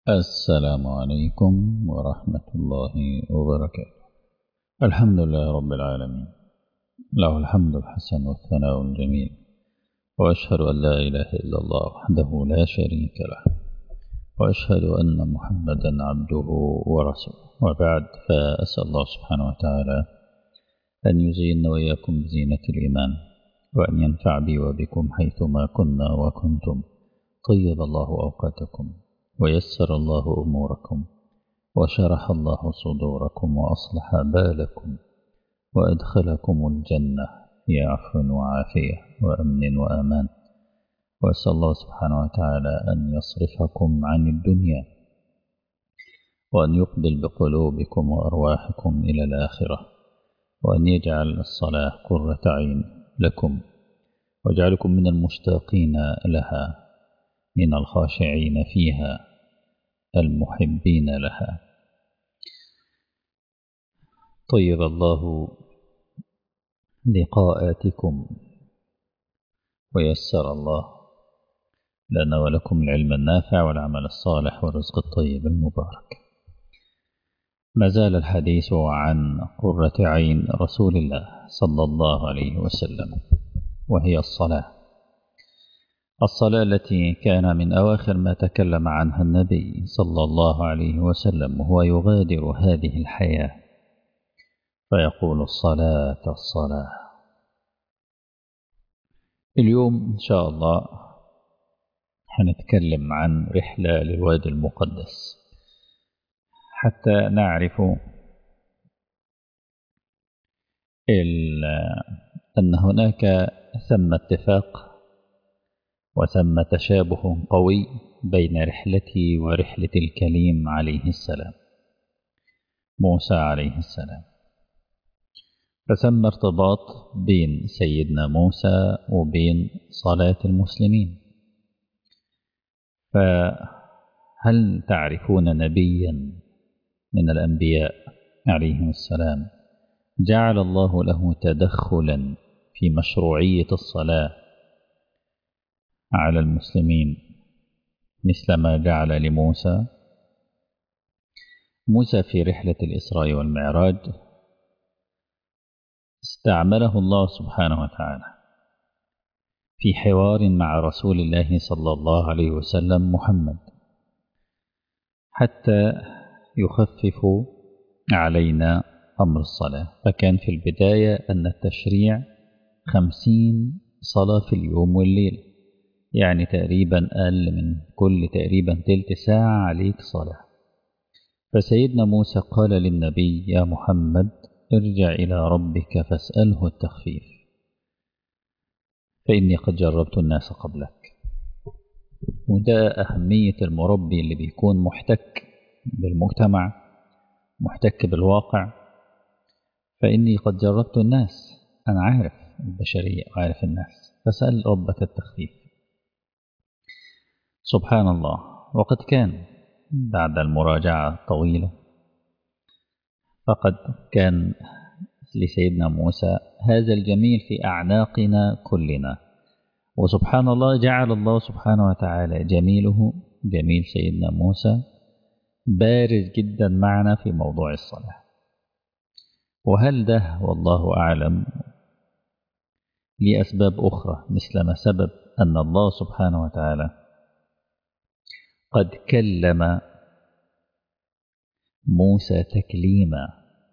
السلام عليكم ورحمة الله وبركاته. الحمد لله رب العالمين، له الحمد الحسن والثناء الجميل، وأشهد أن لا إله إلا الله وحده لا شريك له، وأشهد أن محمدا عبده ورسوله. وبعد، فأسأل الله سبحانه وتعالى أن يزيننا وإياكم بزينة الإيمان، وأن ينفع بي وبكم حيثما كنا وكنتم. طيب الله أوقاتكم، ويسر الله أموركم، وشرح الله صدوركم، وأصلح بالكم، وأدخلكم الجنة في عفو وعافية وأمن وأمان. وأسأل الله سبحانه وتعالى أن يصرفكم عن الدنيا، وأن يقبل بقلوبكم وأرواحكم إلى الآخرة، وأن يجعل الصلاة قرة عين لكم، ويجعلكم من المشتاقين لها، من الخاشعين فيها، المحبين لها. طيب الله لقاءاتكم، ويسر الله لنا ولكم العلم النافع والعمل الصالح والرزق الطيب المبارك. ما زال الحديث عن قرة عين رسول الله صلى الله عليه وسلم، وهي الصلاة التي كان من أواخر ما تكلم عنها النبي صلى الله عليه وسلم وهو يغادر هذه الحياة، فيقول: الصلاة. اليوم إن شاء الله هنتكلم عن رحلة للوادي المقدس، حتى نعرف أن هناك ثم اتفاق وثم تشابه قوي بين رحلتي ورحلة الكليم عليه السلام، موسى عليه السلام. فثم ارتباط بين سيدنا موسى وبين صلاة المسلمين. فهل تعرفون نبيا من الأنبياء عليهم السلام جعل الله له تدخلا في مشروعية الصلاة على المسلمين مثل ما جعل لموسى؟ موسى في رحلة الإسراء والمعراج استعمله الله سبحانه وتعالى في حوار مع رسول الله صلى الله عليه وسلم محمد، حتى يخفف علينا أمر الصلاة. فكان في البداية أن التشريع 50 صلاة في اليوم والليل، يعني تقريبا أقل من كل تقريبا تلت ساعة عليك صلاة. فسيدنا موسى قال للنبي: يا محمد، ارجع إلى ربك فاسأله التخفيف، فإني قد جربت الناس قبلك. وده أهمية المربي اللي بيكون محتك بالمجتمع، محتك بالواقع. فإني قد جربت الناس، أنا عارف البشرية وعارف الناس، فسأل ربك التخفيف. سبحان الله. وقد كان بعد المراجعة الطويلة فقد كان لسيدنا موسى هذا الجميل في أعناقنا كلنا. وسبحان الله، جعل الله سبحانه وتعالى جميله، جميل سيدنا موسى، بارز جدا معنا في موضوع الصلاة. وهل ده والله أعلم لأسباب أخرى، مثل ما سبب أن الله سبحانه وتعالى قد كلم موسى تكليما،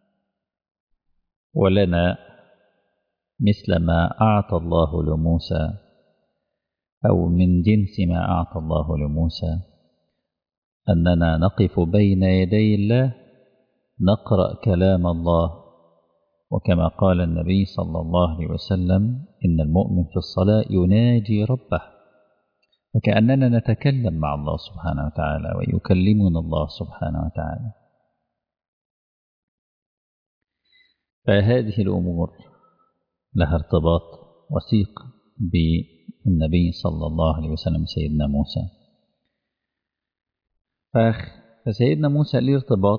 ولنا مثل ما أعطى الله لموسى، أو من جنس ما أعطى الله لموسى، أننا نقف بين يدي الله نقرأ كلام الله. وكما قال النبي صلى الله عليه وسلم: إن المؤمن في الصلاة يناجي ربه، وكأننا نتكلم مع الله سبحانه وتعالى ويكلمنا الله سبحانه وتعالى. فهذه الأمور لها ارتباط وثيق بالنبي صلى الله عليه وسلم سيدنا موسى. فسيدنا موسى له ارتباط،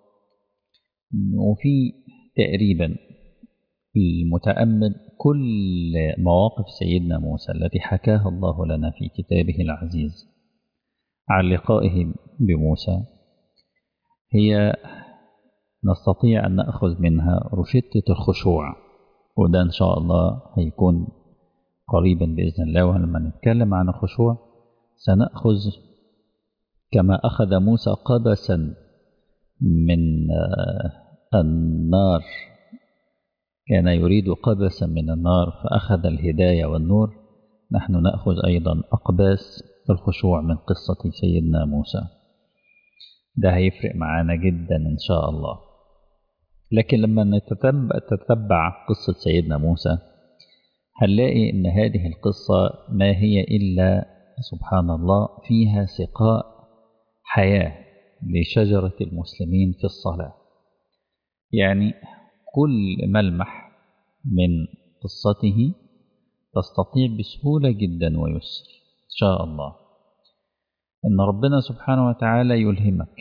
وفي تقريبا المتأمل كل مواقف سيدنا موسى التي حكاها الله لنا في كتابه العزيز عن لقائه بموسى هي نستطيع أن نأخذ منها روشتة الخشوع، وده إن شاء الله هيكون قريبا بإذن الله. ولما نتكلم عن الخشوع سنأخذ كما أخذ موسى قبسا من النار، كان يريد قبسا من النار فأخذ الهداية والنور، نحن نأخذ أيضا أقباس الخشوع من قصة سيدنا موسى. ده هيفرق معانا جدا إن شاء الله. لكن لما نتتبع قصة سيدنا موسى هنلاقي إن هذه القصة ما هي إلا سبحان الله فيها سقاء حياة لشجرة المسلمين في الصلاة. يعني كل ملمح من قصته تستطيع بسهولة جدا ويسر إن شاء الله إن ربنا سبحانه وتعالى يلهمك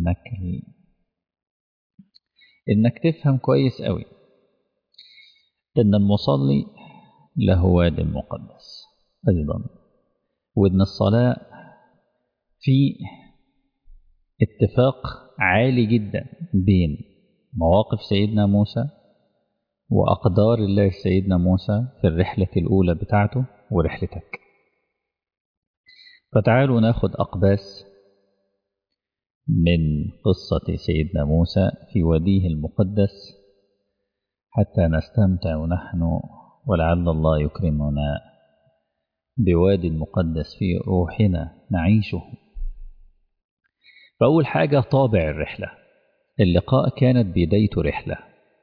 إنك تفهم كويس قوي إن المصلي له واد مقدس أيضا، وإن الصلاة في اتفاق عالي جدا بين مواقف سيدنا موسى وأقدار الله سيدنا موسى في الرحلة الأولى بتاعته ورحلتك. فتعالوا ناخد أقباس من قصة سيدنا موسى في واديه المقدس حتى نستمتع نحن، ولعل الله يكرمنا بوادي المقدس في روحنا نعيشه. فأول حاجة طابع الرحلة. اللقاء كانت بداية رحلة،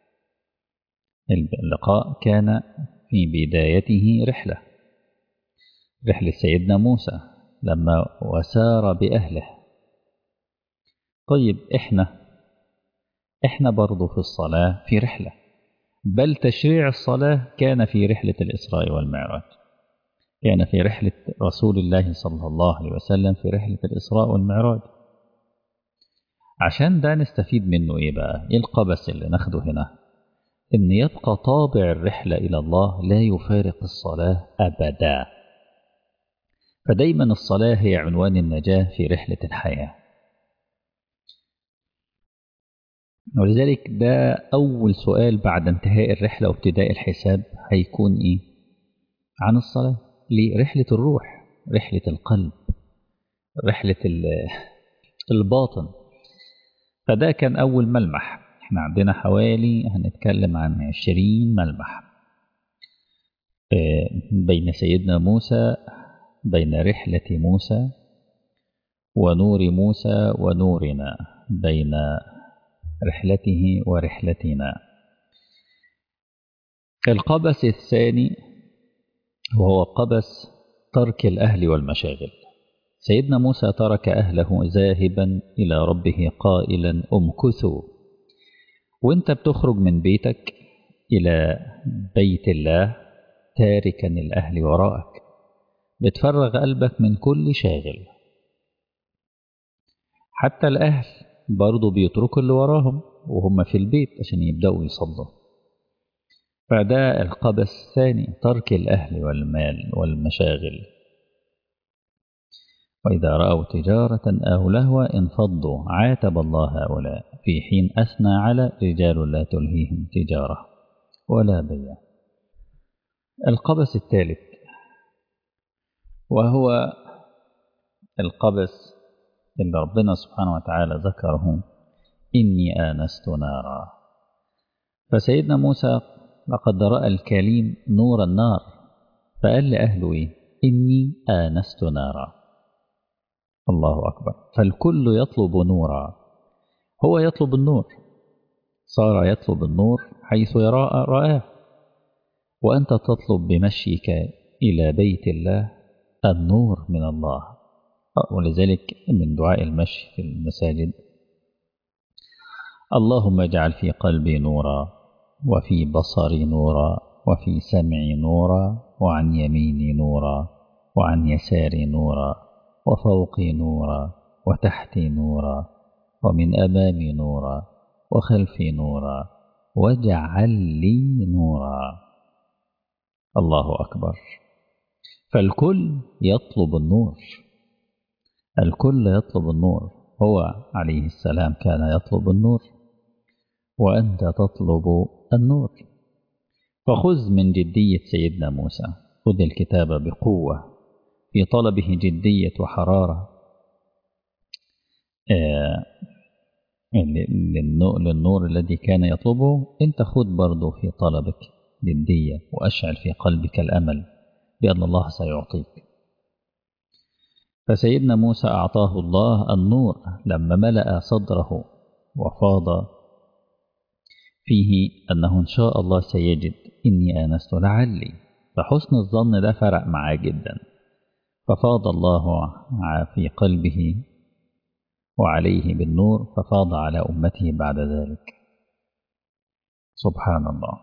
اللقاء كان في بدايته رحلة سيدنا موسى لما وسار بأهله. طيب إحنا برضو في الصلاة في رحلة، بل تشريع الصلاة كان في رحلة الإسراء والمعراج، كان في رحلة رسول الله صلى الله عليه وسلم في رحلة الإسراء والمعراج. عشان ده نستفيد منه إيه بقى؟ إيه القبس اللي ناخده هنا؟ إن يبقى طابع الرحلة إلى الله لا يفارق الصلاة أبدا. فدايما الصلاة هي عنوان النجاة في رحلة الحياة. ولذلك ده أول سؤال بعد انتهاء الرحلة وابتداء الحساب هيكون إيه؟ عن الصلاة. ليه؟ رحلة الروح، رحلة القلب، رحلة الباطن. فده كان أول ملمح. احنا عندنا حوالي هنتكلم عن 20 ملمح بين سيدنا موسى، بين رحلة موسى ونور موسى ونورنا، بين رحلته ورحلتنا. القبس الثاني وهو قبس ترك الأهل والمشاغل. سيدنا موسى ترك أهله ذاهبا إلى ربه قائلا امكثوا. وانت بتخرج من بيتك إلى بيت الله تاركا الأهل وراءك، بتفرغ قلبك من كل شاغل. حتى الأهل برضو بيتركوا اللي وراهم وهم في البيت عشان يبدأوا يصلوا. فده القبس الثاني، ترك الأهل والمال والمشاغل. وإذا رأوا تجارة أو لهوا انفضوا، عاتب الله هؤلاء في حين أثنى على رجال لا تلهيهم تجارة ولا بيع. القبس الثالث وهو القبس اللي ربنا سبحانه وتعالى ذكره، إني آنست نارا. فسيدنا موسى لقد رأى الكليم نور النار، فقال لأهله إيه؟ إني آنست نارا. الله أكبر. فالكل يطلب نورا، هو يطلب النور، صار يطلب النور حيث رآه. وأنت تطلب بمشيك إلى بيت الله النور من الله. ولذلك من دعاء المشي في المساجد اللهم اجعل في قلبي نورا، وفي بصري نورا، وفي سمعي نورا، وعن يميني نورا، وعن يساري نورا، وفوقي نورا، وتحتي نورا، ومن أمامي نورا، وخلفي نورا، واجعل لي نورا. الله أكبر. فالكل يطلب النور، الكل يطلب النور، هو عليه السلام كان يطلب النور وأنت تطلب النور. فخذ من جدية سيدنا موسى، خذ الكتاب بقوة في طلبه جدية وحرارة للنور الذي كان يطلبه. انت خذ برضه في طلبك جدية، وأشعل في قلبك الأمل بأن الله سيعطيك. فسيدنا موسى أعطاه الله النور لما ملأ صدره وفاض فيه أنه إن شاء الله سيجد إني آنست لعلي، فحسن الظن ده فرق معاه جدا، ففاض الله في قلبه وعليه بالنور، ففاض على أمته بعد ذلك. سبحان الله.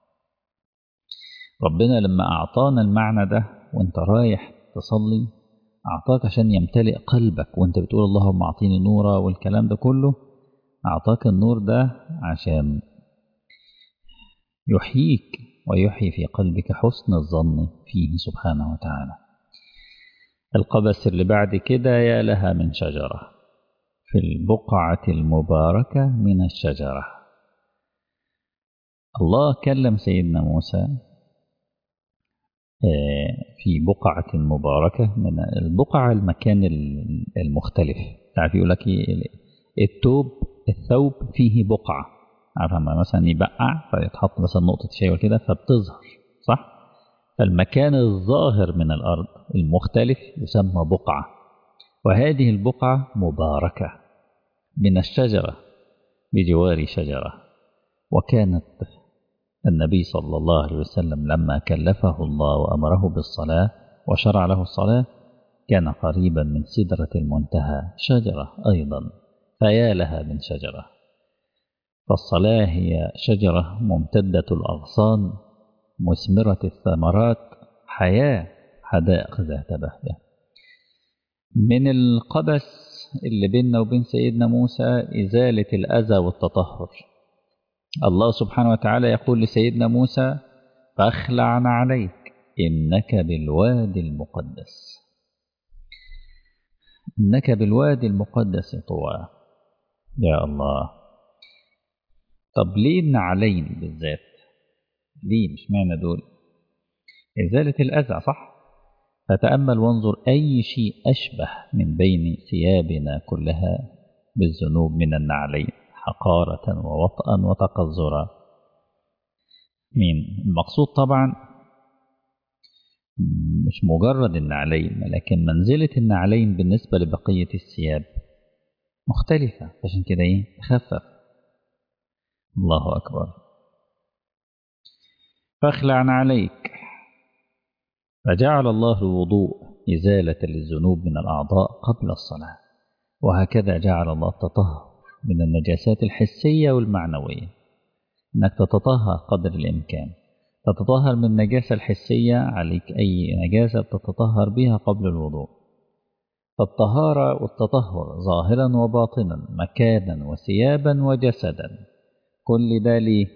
ربنا لما أعطانا المعنى ده وانت رايح تصلي أعطاك عشان يمتلئ قلبك وانت بتقول اللهم أعطيني نورا والكلام ده كله، أعطاك النور ده عشان يحييك ويحيي في قلبك حسن الظن فيه سبحانه وتعالى. القبس اللي بعد كده يا لها من شجرة في البقعة المباركة من الشجرة. الله كلم سيدنا موسى في بقعة مباركة، من البقعة المكان المختلف. تعرف يقول لك الثوب فيه بقعة، عارف لما مثلا يبقع فيتحط مثلا نقطة شيء وكده فبتظهر، صح؟ فالمكان الظاهر من الأرض المختلف يسمى بقعة، وهذه البقعة مباركة من الشجرة بجوار شجرة. وكانت النبي صلى الله عليه وسلم لما كلفه الله وأمره بالصلاة وشرع له الصلاة كان قريبا من سدرة المنتهى شجرة أيضا، فيا لها من شجرة. فالصلاة هي شجرة ممتدة الأغصان مثمرة الثمرات، حياة حدائق ذات بهجة. من القبس اللي بيننا وبين سيدنا موسى إزالة الأذى والتطهر. الله سبحانه وتعالى يقول لسيدنا موسى فاخلع عليك إنك بالوادي المقدس. إنك بالوادي المقدس طوى. يا الله، طب ليه النعلين بالذات؟ ليه مش معنى دول؟ إزالة الأذى صح؟ فتأمل وانظر أي شيء أشبه من بين ثيابنا كلها بالذنوب من النعلين حقارة ووطئا وتقذرا. مين المقصود؟ طبعا مش مجرد النعلين، لكن منزلة النعلين بالنسبة لبقية الثياب مختلفة، عشان كده تخفف. الله أكبر. فاخلع عليك. فجعل الله الوضوء إزالة للذنوب من الأعضاء قبل الصلاة، وهكذا جعل الله التطهر من النجاسات الحسية والمعنوية، أنك تتطهر قدر الإمكان. تتطهر من النجاسة الحسية، عليك أي نجاسة تتطهر بها قبل الوضوء. فالطهارة والتطهر ظاهرا وباطنا، مكانا وثيابا وجسدا، كل ده ليه؟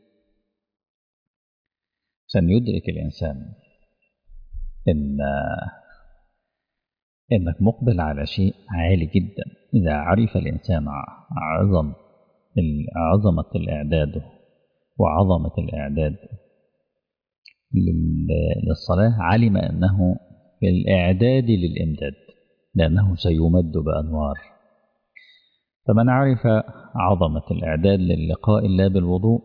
عشان يدرك الإنسان إنك مقبل على شيء عالي جدا. إذا عرف الإنسان عظمة الإعداد وعظمة الإعداد للصلاة، علم أنه في الإعداد للإمداد، لأنه سيمد بأنوار. فمن عرف عظمة الإعداد للقاء الله بالوضوء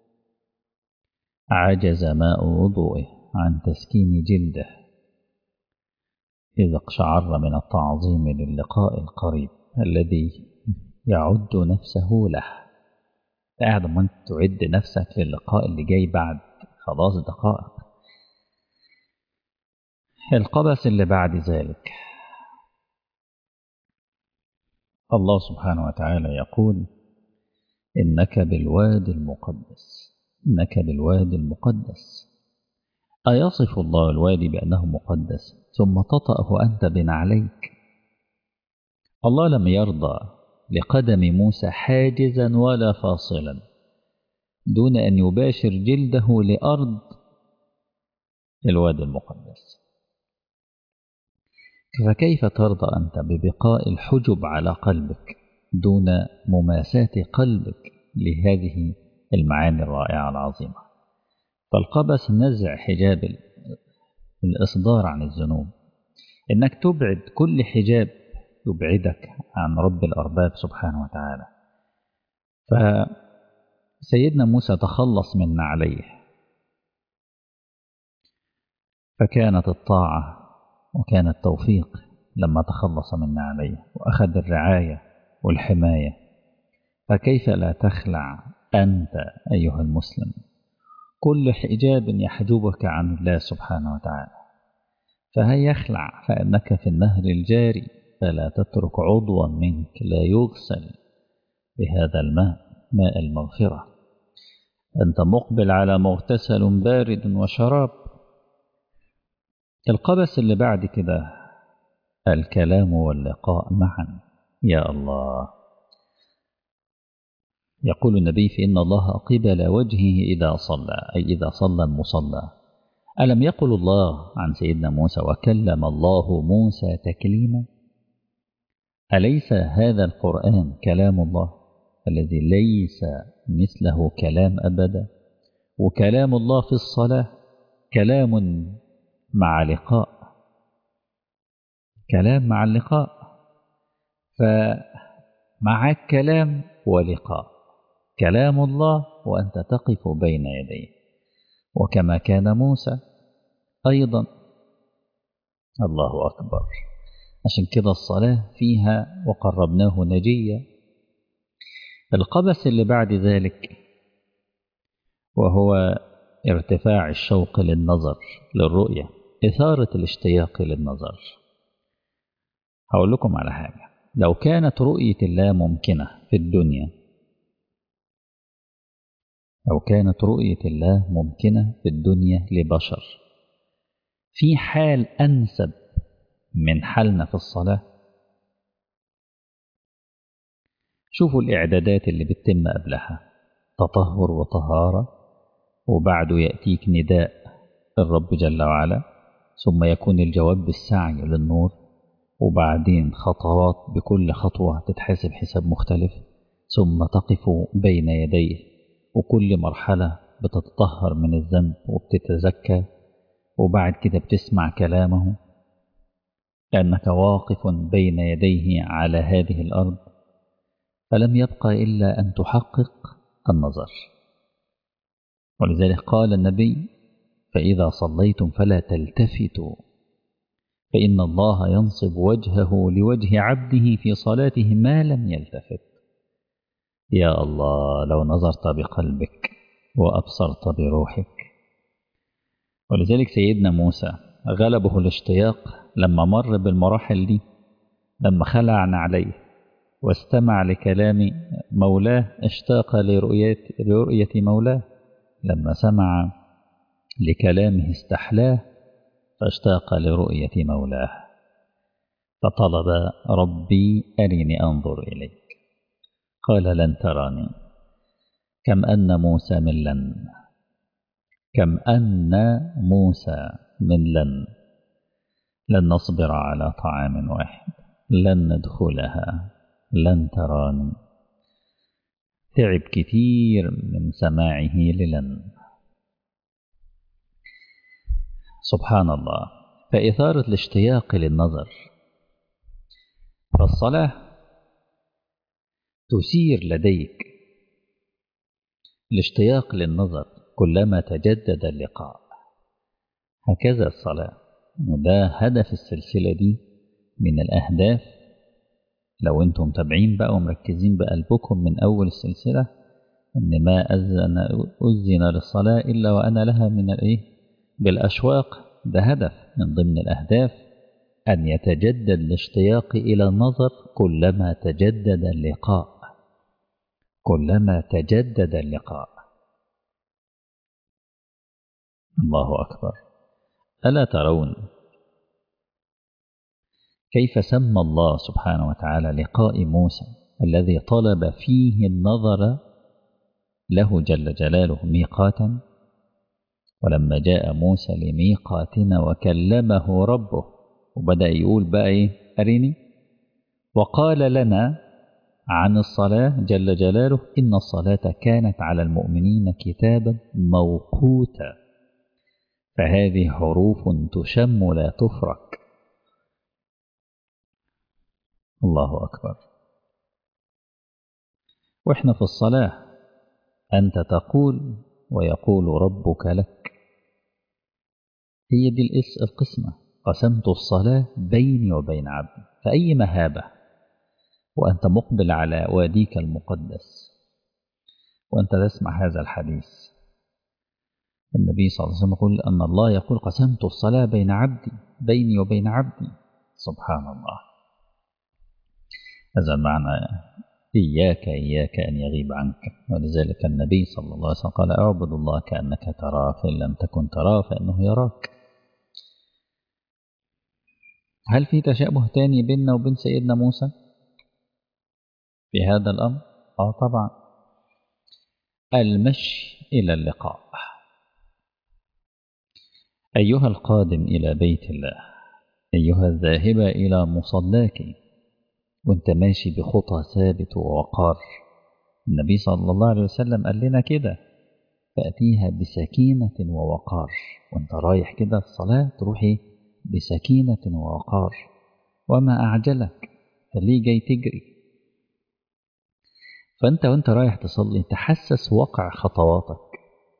عجز ماء وضوئه عن تسكين جلده إذا اقشعر من التعظيم للقاء القريب الذي يعد نفسه له. قاعد ما انت تعد نفسك للقاء اللي جاي بعد خلاص دقائق. القبس اللي بعد ذلك الله سبحانه وتعالى يقول إنك بالوادي المقدس. إنك بالوادي المقدس. أيصف الله الوادي بأنه مقدس ثم تطأه أنت بنعليك؟ الله لم يرضى لقدم موسى حاجزا ولا فاصلا دون أن يباشر جلده لأرض الوادي المقدس. فكيف ترضى أنت ببقاء الحجب على قلبك دون مماساة قلبك لهذه المعاني الرائعة العظيمة؟ فالقبس نزع حجاب الإصدار عن الذنوب، إنك تبعد كل حجاب يبعدك عن رب الأرباب سبحانه وتعالى. فسيدنا موسى تخلص من نعليه، فكانت الطاعة وكان التوفيق لما تخلص من نعليه وأخذ الرعاية والحماية. فكيف لا تخلع أنت أيها المسلم كل حجاب يحجبك عن الله سبحانه وتعالى؟ فهي يخلع فإنك في النهر الجاري، فلا تترك عضوا منك لا يغسل بهذا الماء، ماء المغفرة. أنت مقبل على مغتسل بارد وشراب. القبس اللي بعد كده الكلام واللقاء معا. يا الله، يقول النبي فإن الله قبل وجهه إذا صلى، أي إذا صلى المصلى. ألم يقل الله عن سيدنا موسى وكلم الله موسى تكليما؟ أليس هذا القرآن كلام الله الذي ليس مثله كلام أبدا؟ وكلام الله في الصلاة كلام مع لقاء، كلام مع اللقاء. فمعك كلام ولقاء، كلام الله وأنت تقف بين يديه. وكما كان موسى أيضا. الله أكبر. عشان كده الصلاة فيها وقربناه نجيا. القبس اللي بعد ذلك وهو ارتفاع الشوق للنظر للرؤية، إثارة الاشتياق للنظر. هقول لكم على حاجة، لو كانت رؤية الله ممكنة في الدنيا، لو كانت رؤية الله ممكنة في الدنيا لبشر، في حال أنسب من حالنا في الصلاة. شوفوا الإعدادات اللي بتتم قبلها، تطهر وطهارة، وبعده يأتيك نداء الرب جل وعلا، ثم يكون الجواب بالسعي للنور، وبعدين خطوات بكل خطوة تتحسب حساب مختلف، ثم تقف بين يديه، وكل مرحلة بتتطهر من الذنب وبتتزكى، وبعد كده بتسمع كلامه لأنك واقف بين يديه على هذه الأرض. فلم يبقى إلا أن تحقق النظر. ولذلك قال النبي فإذا صليتم فلا تلتفتوا فإن الله ينصب وجهه لوجه عبده في صلاته ما لم يلتفت. يا الله، لو نظرت بقلبك وأبصرت بروحك. ولذلك سيدنا موسى غلبه الاشتياق لما مر بالمراحل دي، لما خلع نعليه واستمع لكلام مولاه اشتاق لرؤية مولاه، لما سمع لكلامه استحلاه فاشتاق لرؤية مولاه، فطلب ربي أرني أنظر إليك. قال لن تراني. كم أن موسى من لن، كم أن موسى من لن نصبر على طعام واحد، لن ندخلها، لن تراني. تعب كتير من سماعه للن. سبحان الله. فإثارة الاشتياق للنظر، فالصلاة تثير لديك الاشتياق للنظر كلما تجدد اللقاء. هكذا الصلاة، وده هدف السلسلة دي من الأهداف. لو أنتم متابعين بقى ومركزين بقلبكم من أول السلسلة، إن ما أذن للصلاة إلا وأنا لها من بالأشواق. ده هدف من ضمن الأهداف، أن يتجدد الاشتياق إلى النظر كلما تجدد اللقاء، كلما تجدد اللقاء. الله أكبر. ألا ترون كيف سمى الله سبحانه وتعالى لقاء موسى الذي طلب فيه النظر له جل جلاله ميقاتا؟ ولما جاء موسى لميقاتنا وكلمه ربه وبدأ يقول بقى إيه؟ أريني. وقال لنا عن الصلاة جل جلاله: إن الصلاة كانت على المؤمنين كتابا موقوتا. فهذه حروف تشم لا تفرك. الله أكبر. وإحنا في الصلاة أنت تقول ويقول ربك لك. هي دي القسمة: قسمت الصلاة بيني وبين عبدي. فأي مهابة وأنت مقبل على واديك المقدس وأنت تسمع هذا الحديث. النبي صلى الله عليه وسلم يقول أن الله يقول: قسمت الصلاة بين عبدي، بيني وبين عبدي. سبحان الله. هذا معنى إياك أن يغيب عنك. ولذلك النبي صلى الله عليه وسلم قال: اعبد الله كأنك تراه، فإن لم تكن تراه فإنه يراك. هل في تشابه تاني بيننا وبين سيدنا موسى في هذا الأمر؟ طبعا. المشي إلى اللقاء. أيها القادم إلى بيت الله، أيها الذاهب إلى مصلاك، وانت ماشي بخطى ثابت ووقار. النبي صلى الله عليه وسلم قال لنا كده: فأتيها بسكينة ووقار. وانت رايح كده الصلاة تروحي بسكينة ووقار. وما أعجلك؟ فليه جاي تجري؟ فأنت وانت رايح تصلي تحسس وقع خطواتك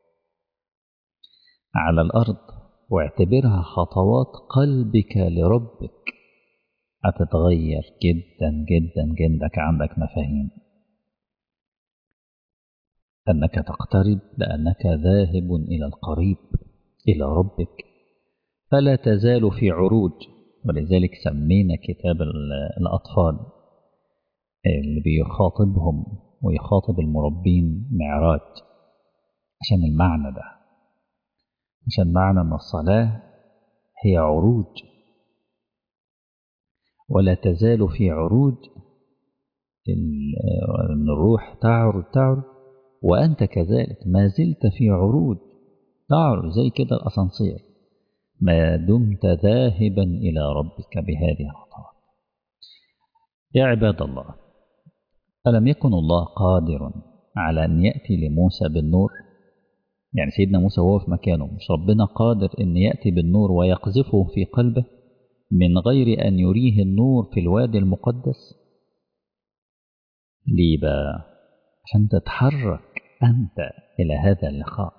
على الأرض، واعتبرها خطوات قلبك لربك. هتتغير جدا جدا جدا. عندك مفاهيم أنك تقترب لأنك ذاهب إلى القريب، إلى ربك، فلا تزال في عروج. ولذلك سمينا كتاب الأطفال اللي بيخاطبهم ويخاطب المربين معراج، عشان المعنى ده، عشان معنى أن الصلاة هي عروج، ولا تزال في عروج. الروح تعرج وأنت كذلك ما زلت في عروج، تعرج زي كده الأسانسير، ما دمت ذاهبا إلى ربك بهذه الخطوات. يا عباد الله، ألم يكن الله قادر على أن يأتي لموسى بالنور؟ يعني سيدنا موسى وهو في مكانه، مش ربنا قادر أن يأتي بالنور ويقذفه في قلبه من غير أن يريه النور في الوادي المقدس؟ ليه بقى؟ عشان تتحرك أنت إلى هذا اللقاء.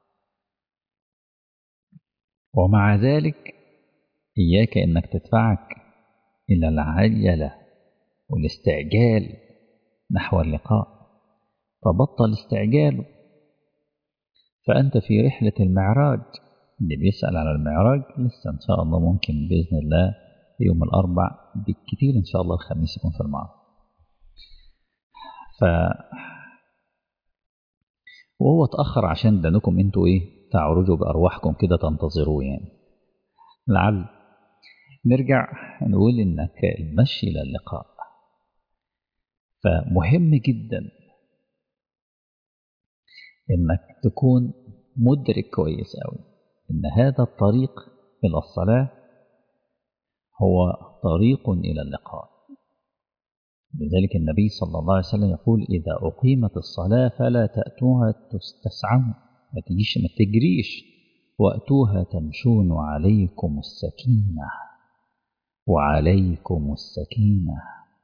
ومع ذلك إياك أنك تدفعك إلى العجلة والاستعجال نحو اللقاء، فبطل استعجاله. فأنت في رحلة المعراج. اللي بيسأل على المعراج لسه إن شاء الله ممكن بإذن الله يوم الأربع، بالكثير إن شاء الله الخميس يكون في المعرض. وهو اتأخر عشان دانكم انتوا تعرجوا بأرواحكم كده تنتظروه يعني. لعل نرجع نقول إنك المشي إلى اللقاء. فمهم جدا إنك تكون مدرك كويس أوي إن هذا الطريق إلى الصلاة هو طريق إلى اللقاء. لذلك النبي صلى الله عليه وسلم يقول: إذا أقيمت الصلاة فلا تأتوها تسعون، ما تجريش، وأتوها تمشون وعليكم السكينة، وعليكم السكينة.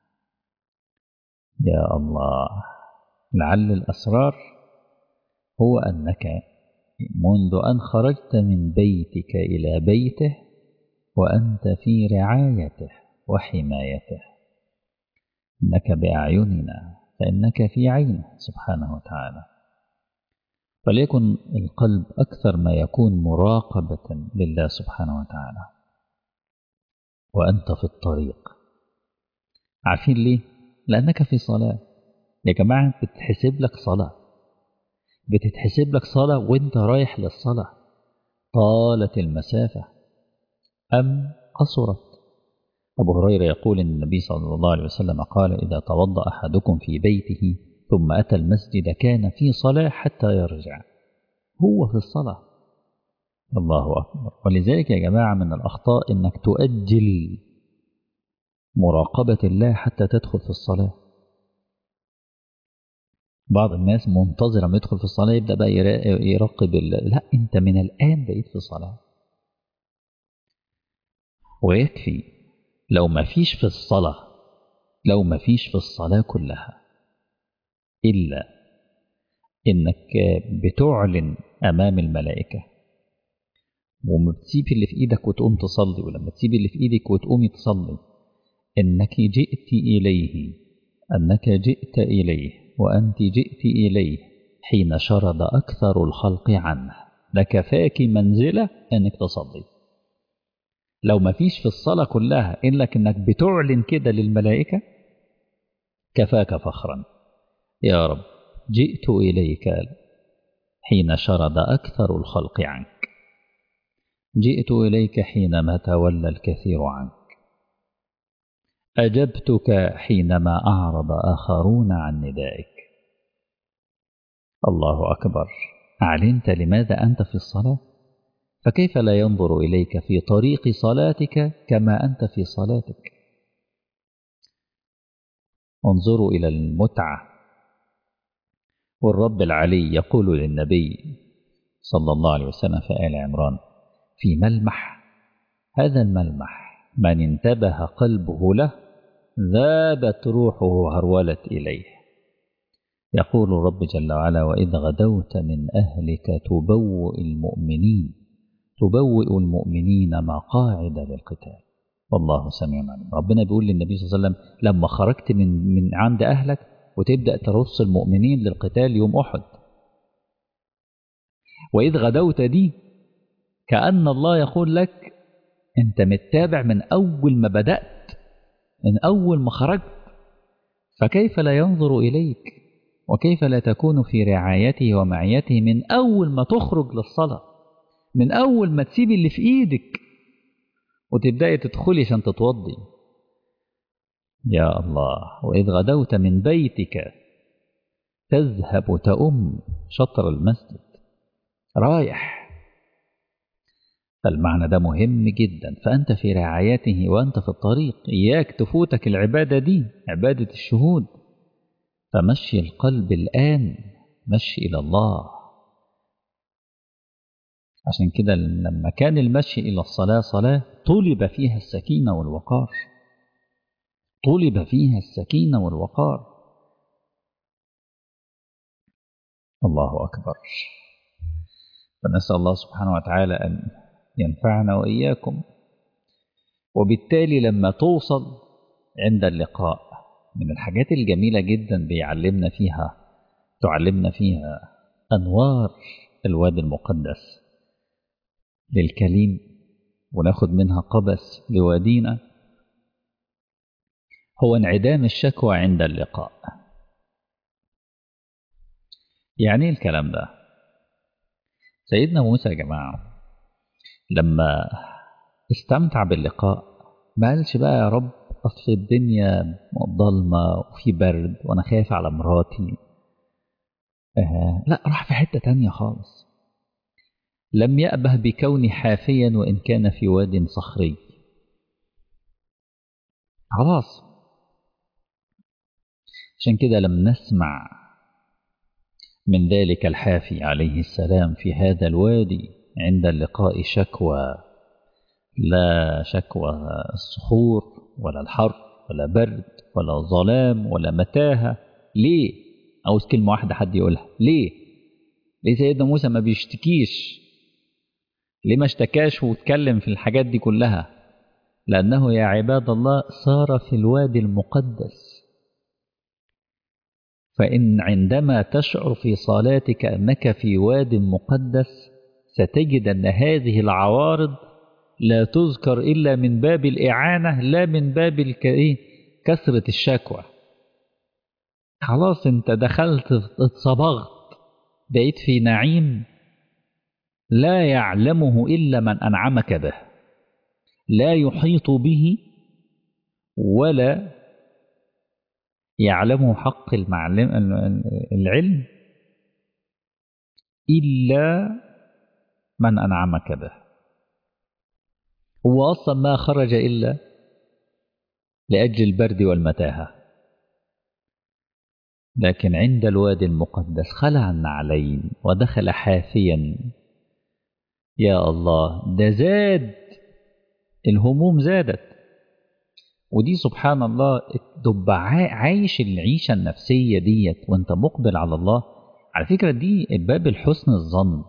يا الله، لعل الأسرار هو أنك منذ أن خرجت من بيتك إلى بيته وأنت في رعايته وحمايته. إنك بأعيننا فإنك في عينه سبحانه وتعالى. فليكن القلب أكثر ما يكون مراقبة لله سبحانه وتعالى وأنت في الطريق. عارفين ليه؟ لأنك في صلاة. يا جماعة بتتحسب لك صلاة، بتتحسب لك صلاة وانت رايح للصلاة. طالت المسافة أم قصرت؟ أبو هريرة يقول إن النبي صلى الله عليه وسلم قال: إذا توضأ أحدكم في بيته ثم أتى المسجد كان في صلاة حتى يرجع. هو في الصلاة، الله أكبر. ولذلك يا جماعة من الأخطاء إنك تؤجل مراقبة الله حتى تدخل في الصلاة. بعض الناس منتظر ما يدخل في الصلاة يبدأ بقى يراقب لا، أنت من الآن بقيت في الصلاة. ويكفي لو ما فيش في الصلاة، لو ما فيش في الصلاة كلها إلا إنك بتعلن أمام الملائكة وما بتسيب اللي في إيدك وتقوم تصلي، ولما تسيب اللي في إيدك وتقومي تصلي إنك جئت إليه، أنك جئت إليه وأنت جئت إليه حين شرد أكثر الخلق عنه، لكفاك منزلة أنك تصلي. لو ما فيش في الصلاة كلها إلا أنك بتعلن كده للملائكة كفاك فخرا. يا رب جئت إليك حين شرد أكثر الخلق عنك، جئت إليك حينما تولى الكثير عنك، أجبتك حينما أعرض آخرون عن ندائك. الله أكبر. أعلنت لماذا أنت في الصلاة؟ فكيف لا ينظر إليك في طريق صلاتك كما أنت في صلاتك؟ انظروا إلى المتعة. والرب العلي يقول للنبي صلى الله عليه وسلم في آل عمران في ملمح، هذا الملمح من انتبه قلبه له ذابت روحه هرولت إليه. يقول الرب جل وعلا وإذ غدوت من أهلك تبوئ المؤمنين مقاعد للقتال والله سميع عليم. ربنا بيقول للنبي صلى الله عليه وسلم لما خرجت من عند أهلك وتبدأ ترص المؤمنين للقتال يوم أحد. وإذ غدوت دي كأن الله يقول لك أنت متابع من أول ما بدأت، من أول ما خرجت، فكيف لا ينظر إليك وكيف لا تكون في رعايته ومعيته من أول ما تخرج للصلاة، من أول ما تسيب اللي في إيدك وتبدأي تدخلي عشان تتوضي. يا الله. وإذ غدوت من بيتك تذهب تؤم شطر المسجد رايح. فالمعنى ده مهم جدا. فأنت في رعايته وأنت في الطريق، إياك تفوتك العبادة دي، عبادة الشهود. فمشي القلب الآن مشي إلى الله. عشان كده لما كان المشي إلى الصلاة صلاة طلب فيها السكينة والوقار، طلب فيها السكينة والوقار. الله أكبر. فنسأل الله سبحانه وتعالى أن ينفعنا وإياكم. وبالتالي لما توصل عند اللقاء من الحاجات الجميلة جدا تعلمنا فيها أنوار الوادي المقدس للكليم، وناخد منها قبس لوادينا، هو انعدام الشكوى عند اللقاء. يعني الكلام ده سيدنا موسى يا جماعة لما استمتع باللقاء ما قالش بقى يا رب أصل الدنيا ضلمة وفي برد وأنا خايف على مراتي. لا، راح في حتة تانية خالص. لم يأبه بكوني حافيا وإن كان في واد صخري. خلاص. عشان كده لم نسمع من ذلك الحافي عليه السلام في هذا الوادي عند اللقاء شكوى، لا شكوى الصخور ولا الحر ولا برد ولا ظلام ولا متاهة. ليه؟ عاوز كلمة واحدة حد يقولها. ليه سيدنا موسى ما بيشتكيش؟ ليه ما اشتكاش واتكلم في الحاجات دي كلها؟ لأنه يا عباد الله صار في الوادي المقدس. فإن عندما تشعر في صلاتك أنك في واد مقدس ستجد أن هذه العوارض لا تذكر إلا من باب الإعانة، لا من باب كثرة الشكوى. خلاص انت دخلت اتصبغت، بقيت في نعيم لا يعلمه إلا من أنعمك به، لا يحيط به ولا يعلمه حق العلم إلا من أنعمك به. هو أصلا ما خرج إلا لأجل البرد والمتاهة، لكن عند الوادي المقدس خلع النعلين ودخل حافيا. يا الله، ده زاد، الهموم زادت. ودي سبحان الله تبقى عايش العيشة النفسية ديت وانت مقبل على الله. على فكرة دي باب الحسن الظن.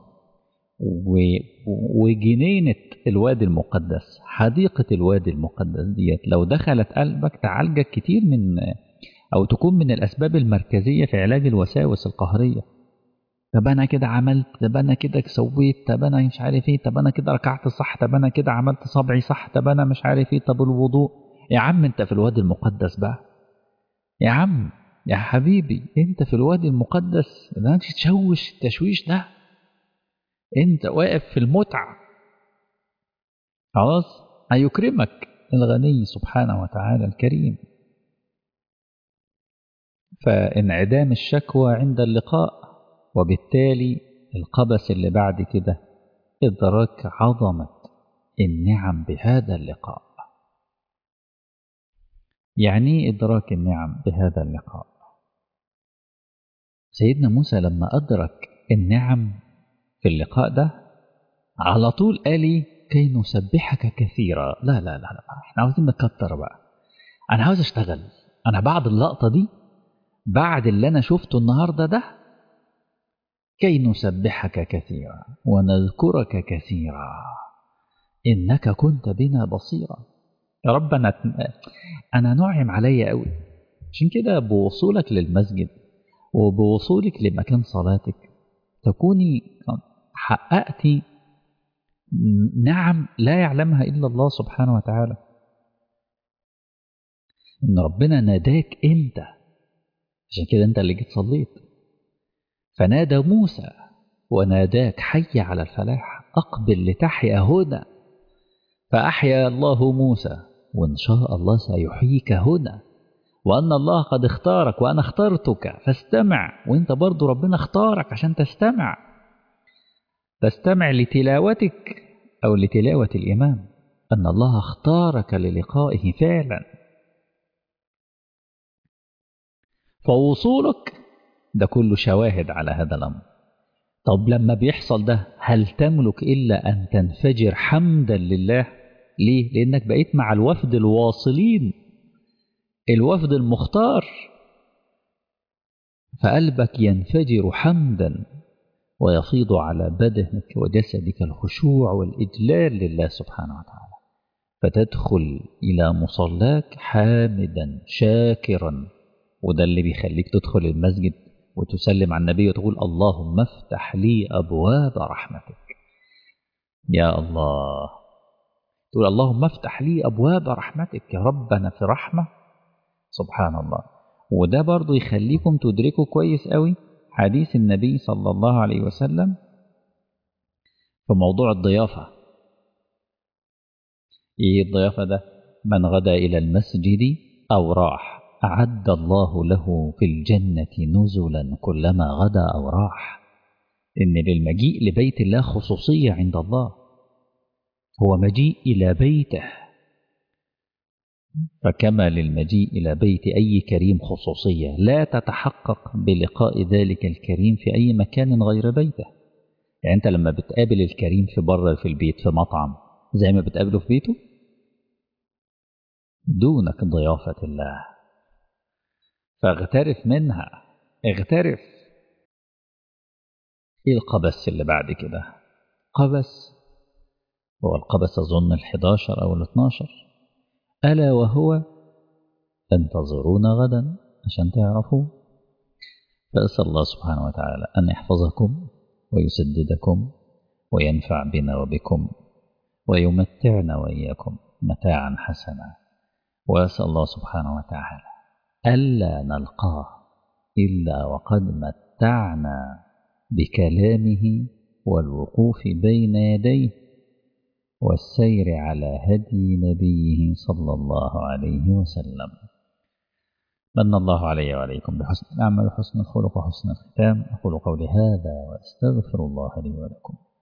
وجنينة الوادي المقدس، حديقة الوادي المقدس ديت لو دخلت قلبك تعالجك كتير من، أو تكون من الأسباب المركزية في علاج الوساوس القهرية. طب أنا كده عملت، طب أنا كده سويت، طب أنا مش عارف إيه، طب أنا كده ركعت صح، طب أنا كده عملت صبعي صح، طب أنا مش عارف إيه، طب الوضوء. يا عم أنت في الوادي المقدس بقى، يا عم يا حبيبي أنت في الوادي المقدس، لا تشوش التشويش ده، أنت واقف في المتعة. خلاص، هيكرمك الغني سبحانه وتعالى الكريم. فانعدام الشكوى عند اللقاء، وبالتالي القبس اللي بعد كده إدراك عظمة النعم بهذا اللقاء. يعني إدراك النعم بهذا اللقاء. سيدنا موسى لما أدرك النعم في اللقاء ده على طول قال لي كي نسبحك كثيرا. لا لا لا لا، احنا عاوزين نكتر بقى، أنا عاوز أشتغل. أنا بعد اللقطة دي، بعد اللي أنا شفته النهاردة ده، كي نسبحك كثيرا ونذكرك كثيرا إنك كنت بنا بصيرا. يا رب أنا نعم علي قوي. عشان كده بوصولك للمسجد وبوصولك لمكان صلاتك تكوني حققت نعم لا يعلمها إلا الله سبحانه وتعالى. إن ربنا ناداك أنت، عشان كده أنت اللي جيت صليت. فنادى موسى وناداك حي على الفلاح، أقبل لتحيا هنا. فأحيا الله موسى، وإن شاء الله سيحييك هنا. وأن الله قد اختارك وأنا اخترتك فاستمع. وإنت برضو ربنا اختارك عشان تستمع، تستمع لتلاوتك أو لتلاوة الإمام، أن الله اختارك للقائه فعلا. فوصولك ده كله شواهد على هذا الأمر. طب لما بيحصل ده هل تملك إلا أن تنفجر حمدا لله؟ ليه؟ لأنك بقيت مع الوفد الواصلين، الوفد المختار، فقلبك ينفجر حمدا ويفيض على بدنك وجسدك الخشوع والإجلال لله سبحانه وتعالى. فتدخل إلى مصلاك حامدا شاكرا. وده اللي بيخليك تدخل المسجد وتسلم على النبي وتقول اللهم افتح لي أبواب رحمتك. يا الله، تقول اللهم افتح لي أبواب رحمتك، يا رب أنا في رحمة. سبحان الله. وده برضو يخليكم تدركوا كويس قوي حديث النبي صلى الله عليه وسلم في موضوع الضيافة. إيه الضيافة ده؟ من غدا إلى المسجد أو راح أعد الله له في الجنة نزلا كلما غدا أو راح. إن للمجيء لبيت الله خصوصية عند الله، هو مجيء إلى بيته. فكما للمجيء إلى بيت أي كريم خصوصية لا تتحقق بلقاء ذلك الكريم في أي مكان غير بيته. يعني أنت لما بتقابل الكريم في بره في البيت في مطعم زي ما بتقابله في بيته، دونك ضيافة الله. فاغترف منها، اغترف. ايه القبس اللي بعد كده؟ قبس هو القبس أظن ال11 أو ال12، ألا وهو تنتظرون غدا عشان تعرفوا. فأسأل الله سبحانه وتعالى أن يحفظكم ويسددكم وينفع بنا وبكم ويمتعنا وإياكم متاعا حسنا. وأسأل الله سبحانه وتعالى ألا نلقاه إلا وقد متعنا بكلامه والوقوف بين يديه والسير على هدي نبيه صلى الله عليه وسلم. من الله علي وعليكم بحسن الأعمال وحسن الخلق وحسن الختام. أقول قولي هذا وأستغفر الله لي ولكم.